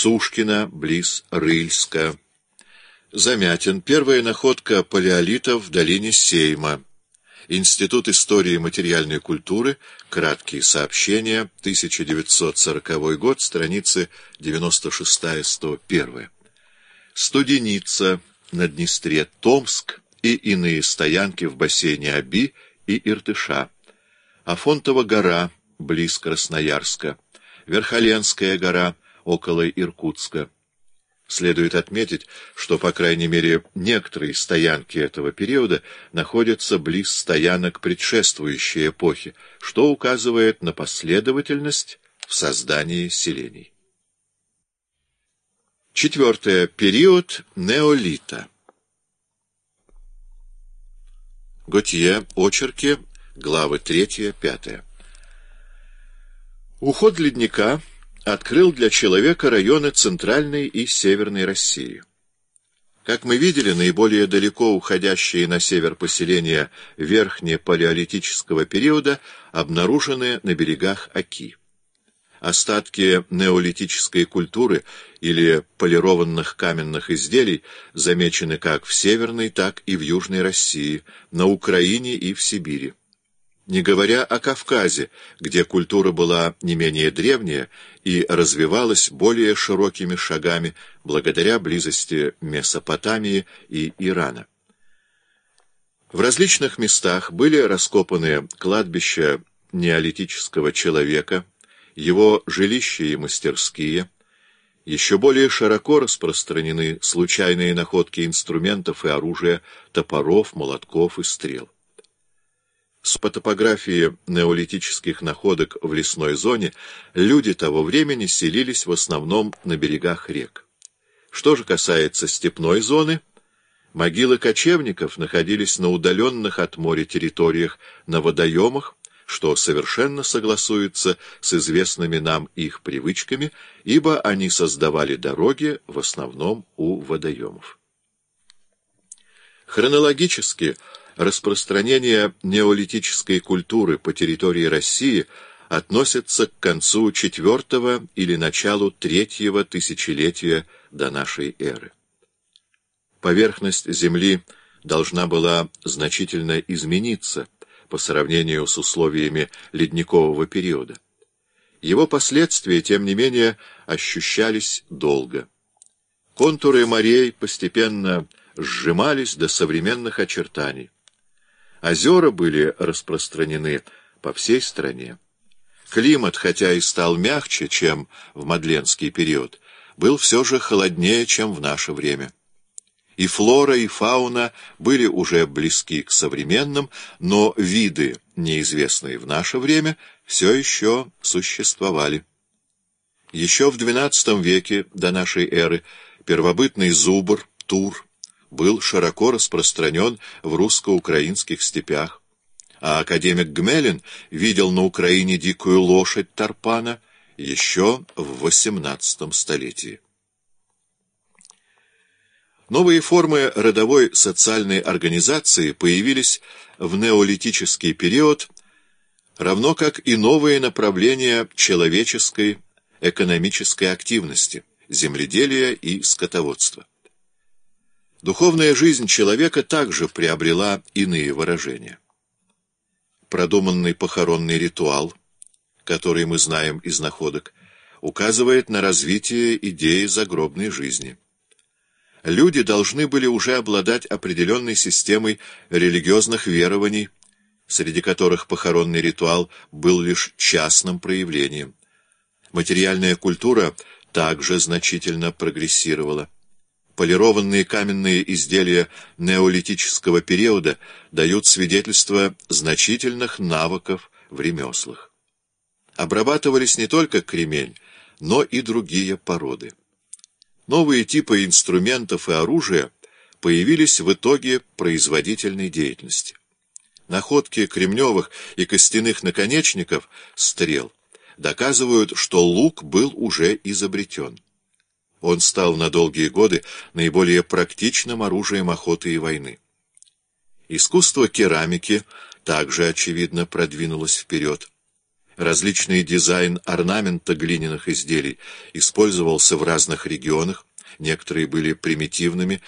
Сушкина, близ Рыльска. Замятин. Первая находка палеолита в долине Сейма. Институт истории материальной культуры. Краткие сообщения. 1940 год. Страницы 96-101. Студеница на Днестре. Томск и иные стоянки в бассейне Оби и Иртыша. Афонтова гора, близ Красноярска. Верхоленская гора, около Иркутска. Следует отметить, что, по крайней мере, некоторые стоянки этого периода находятся близ стоянок предшествующей эпохи, что указывает на последовательность в создании селений. Четвертое. Период неолита. Готье. Очерки. Главы 3-5. Уход ледника открыл для человека районы Центральной и Северной России. Как мы видели, наиболее далеко уходящие на север поселения верхнепалеолитического периода обнаружены на берегах Оки. Остатки неолитической культуры или полированных каменных изделий замечены как в Северной, так и в Южной России, на Украине и в Сибири. Не говоря о Кавказе, где культура была не менее древняя и развивалась более широкими шагами благодаря близости Месопотамии и Ирана. В различных местах были раскопаны кладбища неолитического человека, его жилища и мастерские. Еще более широко распространены случайные находки инструментов и оружия, топоров, молотков и стрел. По топографии неолитических находок в лесной зоне люди того времени селились в основном на берегах рек. Что же касается степной зоны, могилы кочевников находились на удаленных от моря территориях, на водоемах, что совершенно согласуется с известными нам их привычками, ибо они создавали дороги в основном у водоемов. Хронологически распространение неолитической культуры по территории России относится к концу IV или началу III тысячелетия до нашей эры. Поверхность Земли должна была значительно измениться по сравнению с условиями ледникового периода. Его последствия, тем не менее, ощущались долго. Контуры морей постепенно сжимались до современных очертаний. Озера были распространены по всей стране. Климат, хотя и стал мягче, чем в Мадленский период, был все же холоднее, чем в наше время. И флора, и фауна были уже близки к современным, но виды, неизвестные в наше время, все еще существовали. Еще в XII веке до нашей эры первобытный зубр, тур, был широко распространен в русско-украинских степях, а академик Гмелин видел на Украине дикую лошадь Тарпана еще в XVIII столетии. Новые формы родовой социальной организации появились в неолитический период, равно как и новые направления человеческой экономической активности, земледелия и скотоводства. Духовная жизнь человека также приобрела иные выражения. Продуманный похоронный ритуал, который мы знаем из находок, указывает на развитие идеи загробной жизни. Люди должны были уже обладать определенной системой религиозных верований, среди которых похоронный ритуал был лишь частным проявлением. Материальная культура также значительно прогрессировала. Полированные каменные изделия неолитического периода дают свидетельство значительных навыков в ремеслах. Обрабатывались не только кремень, но и другие породы. Новые типы инструментов и оружия появились в итоге производительной деятельности. Находки кремневых и костяных наконечников стрел доказывают, что лук был уже изобретен. Он стал на долгие годы наиболее практичным оружием охоты и войны. Искусство керамики также, очевидно, продвинулось вперед. Различный дизайн орнамента глиняных изделий использовался в разных регионах, некоторые были примитивными,